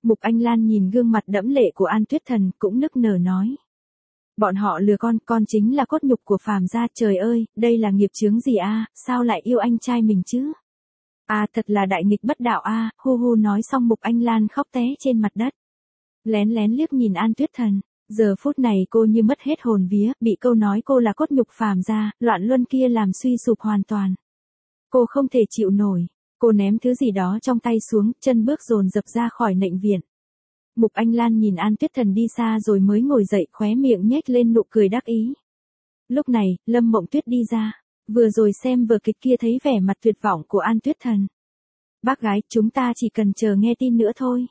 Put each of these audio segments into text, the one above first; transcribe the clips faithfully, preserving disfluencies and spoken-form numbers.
Mục Anh Lan nhìn gương mặt đẫm lệ của An Tuyết Thần cũng nức nở nói. Bọn họ lừa con, con chính là cốt nhục của phàm gia, trời ơi, đây là nghiệp chướng gì a, sao lại yêu anh trai mình chứ? À thật là đại nghịch bất đạo a, à, hu hu nói xong Mục Anh Lan khóc té trên mặt đất. Lén lén liếc nhìn An Tuyết Thần, giờ phút này cô như mất hết hồn vía, bị câu nói cô là cốt nhục phàm gia, loạn luân kia làm suy sụp hoàn toàn. Cô không thể chịu nổi, cô ném thứ gì đó trong tay xuống, chân bước dồn dập ra khỏi nệnh viện. Mục Anh Lan nhìn An Tuyết Thần đi xa rồi mới ngồi dậy, khóe miệng nhếch lên nụ cười đắc ý. Lúc này, Lâm Mộng Tuyết đi ra, vừa rồi xem vở kịch kia thấy vẻ mặt tuyệt vọng của An Tuyết Thần. Bác gái, chúng ta chỉ cần chờ nghe tin nữa thôi.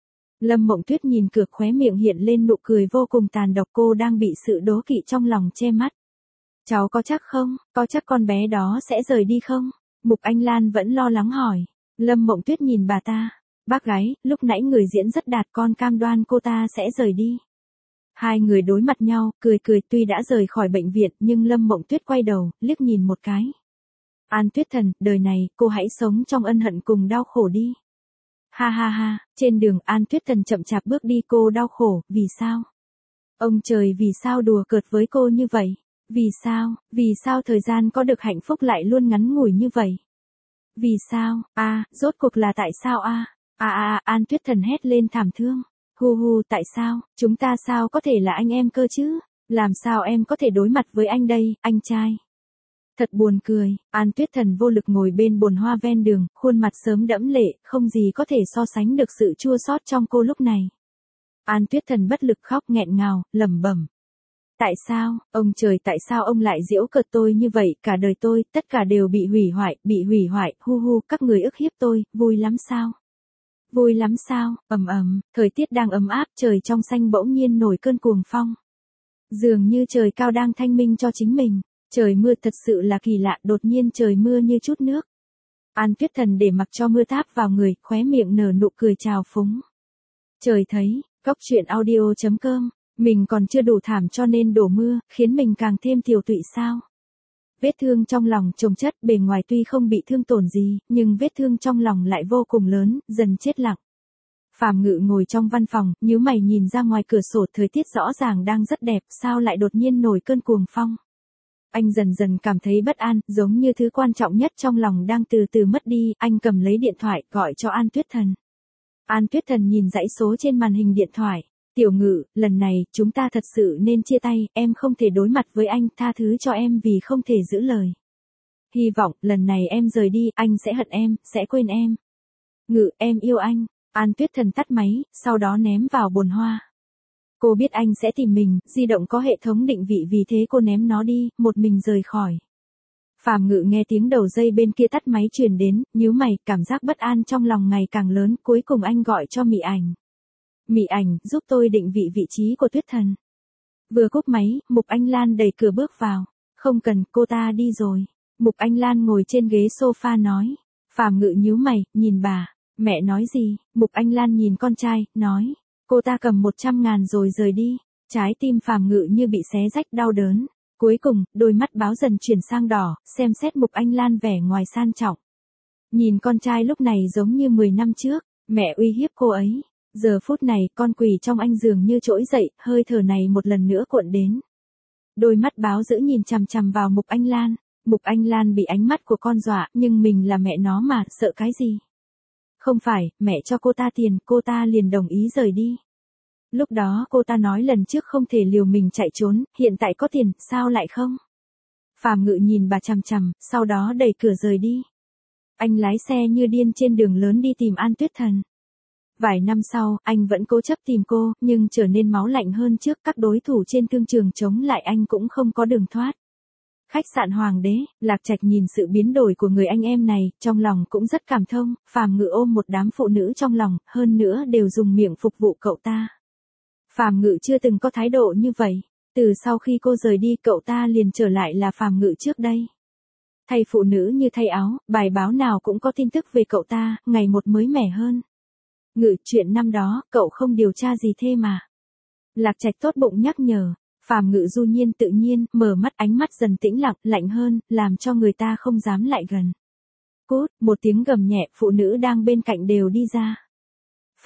Lâm Mộng Tuyết nhìn cửa, khóe miệng hiện lên nụ cười vô cùng tàn độc, cô đang bị sự đố kỵ trong lòng che mắt. Cháu có chắc không, có chắc con bé đó sẽ rời đi không? Mục Anh Lan vẫn lo lắng hỏi. Lâm Mộng Tuyết nhìn bà ta. Bác gái, lúc nãy người diễn rất đạt, con cam đoan cô ta sẽ rời đi. Hai người đối mặt nhau, cười cười, tuy đã rời khỏi bệnh viện nhưng Lâm Mộng Tuyết quay đầu, liếc nhìn một cái. An Tuyết Thần, đời này, cô hãy sống trong ân hận cùng đau khổ đi. Ha ha ha, trên đường An Tuyết Thần chậm chạp bước đi, cô đau khổ, vì sao? Ông trời vì sao đùa cợt với cô như vậy? Vì sao, vì sao thời gian có được hạnh phúc lại luôn ngắn ngủi như vậy? Vì sao, a, à, rốt cuộc là tại sao a? À? À à à, An Tuyết Thần hét lên thảm thương. Hu hu, tại sao, chúng ta sao có thể là anh em cơ chứ? Làm sao em có thể đối mặt với anh đây, anh trai? Thật buồn cười, An Tuyết Thần vô lực ngồi bên bồn hoa ven đường, khuôn mặt sớm đẫm lệ, không gì có thể so sánh được sự chua xót trong cô lúc này. An Tuyết Thần bất lực khóc nghẹn ngào, lẩm bẩm. Tại sao, ông trời tại sao ông lại giễu cợt tôi như vậy, cả đời tôi, tất cả đều bị hủy hoại, bị hủy hoại, hu hu, các người ức hiếp tôi, vui lắm sao? Vui lắm sao, ầm ầm, thời tiết đang ấm áp, trời trong xanh bỗng nhiên nổi cơn cuồng phong. Dường như trời cao đang thanh minh cho chính mình, trời mưa thật sự là kỳ lạ, đột nhiên trời mưa như chút nước. An Tuyết Thần để mặc cho mưa táp vào người, khóe miệng nở nụ cười trào phúng. Trời thấy, Cóc Truyện Audio chấm com, mình còn chưa đủ thảm cho nên đổ mưa, khiến mình càng thêm tiều tụy sao? Vết thương trong lòng chồng chất, bề ngoài tuy không bị thương tổn gì, nhưng vết thương trong lòng lại vô cùng lớn, dần chết lặng. Phàm Ngự ngồi trong văn phòng, nhíu mày nhìn ra ngoài cửa sổ, thời tiết rõ ràng đang rất đẹp, sao lại đột nhiên nổi cơn cuồng phong? Anh dần dần cảm thấy bất an, giống như thứ quan trọng nhất trong lòng đang từ từ mất đi, anh cầm lấy điện thoại, gọi cho An Tuyết Thần. An Tuyết Thần nhìn dãy số trên màn hình điện thoại. Tiểu Ngự, lần này, chúng ta thật sự nên chia tay, em không thể đối mặt với anh, tha thứ cho em vì không thể giữ lời. Hy vọng, lần này em rời đi, anh sẽ hận em, sẽ quên em. Ngự, em yêu anh. An Tuyết Thần tắt máy, sau đó ném vào bồn hoa. Cô biết anh sẽ tìm mình, di động có hệ thống định vị vì thế cô ném nó đi, một mình rời khỏi. Phàm Ngự nghe tiếng đầu dây bên kia tắt máy truyền đến, nhíu mày, cảm giác bất an trong lòng ngày càng lớn, cuối cùng anh gọi cho Mị Ảnh. Mị Ảnh, giúp tôi định vị vị trí của Tuyết Thần. Vừa cúp máy, Mục Anh Lan đẩy cửa bước vào. Không cần, cô ta đi rồi. Mục Anh Lan ngồi trên ghế sofa nói. Phàm Ngự nhíu mày, nhìn bà. Mẹ nói gì? Mục Anh Lan nhìn con trai, nói. Cô ta cầm một trăm ngàn rồi rời đi. Trái tim Phàm Ngự như bị xé rách đau đớn. Cuối cùng, đôi mắt báo dần chuyển sang đỏ, xem xét Mục Anh Lan vẻ ngoài sang trọng. Nhìn con trai lúc này giống như mười năm trước, mẹ uy hiếp cô ấy. Giờ phút này, con quỷ trong anh dường như trỗi dậy, hơi thở này một lần nữa cuộn đến. Đôi mắt báo dữ nhìn chằm chằm vào Mục Anh Lan. Mục Anh Lan bị ánh mắt của con dọa, nhưng mình là mẹ nó mà, sợ cái gì? Không phải, mẹ cho cô ta tiền, cô ta liền đồng ý rời đi. Lúc đó cô ta nói lần trước không thể liều mình chạy trốn, hiện tại có tiền, sao lại không? Phàm Ngự nhìn bà chằm chằm, sau đó đẩy cửa rời đi. Anh lái xe như điên trên đường lớn đi tìm An Tuyết Thần. Vài năm sau, anh vẫn cố chấp tìm cô, nhưng trở nên máu lạnh hơn trước, các đối thủ trên thương trường chống lại anh cũng không có đường thoát. Khách sạn Hoàng đế, Lạc Trạch nhìn sự biến đổi của người anh em này, trong lòng cũng rất cảm thông, Phàm Ngự ôm một đám phụ nữ trong lòng, hơn nữa đều dùng miệng phục vụ cậu ta. Phàm Ngự chưa từng có thái độ như vậy, từ sau khi cô rời đi cậu ta liền trở lại là Phàm Ngự trước đây. Thay phụ nữ như thay áo, bài báo nào cũng có tin tức về cậu ta, ngày một mới mẻ hơn. Ngự, chuyện năm đó, cậu không điều tra gì thế mà. Lạc Trạch tốt bụng nhắc nhở. Phàm Ngự du nhiên tự nhiên, mở mắt, ánh mắt dần tĩnh lặng, lạnh hơn, làm cho người ta không dám lại gần. Cút, một tiếng gầm nhẹ, phụ nữ đang bên cạnh đều đi ra.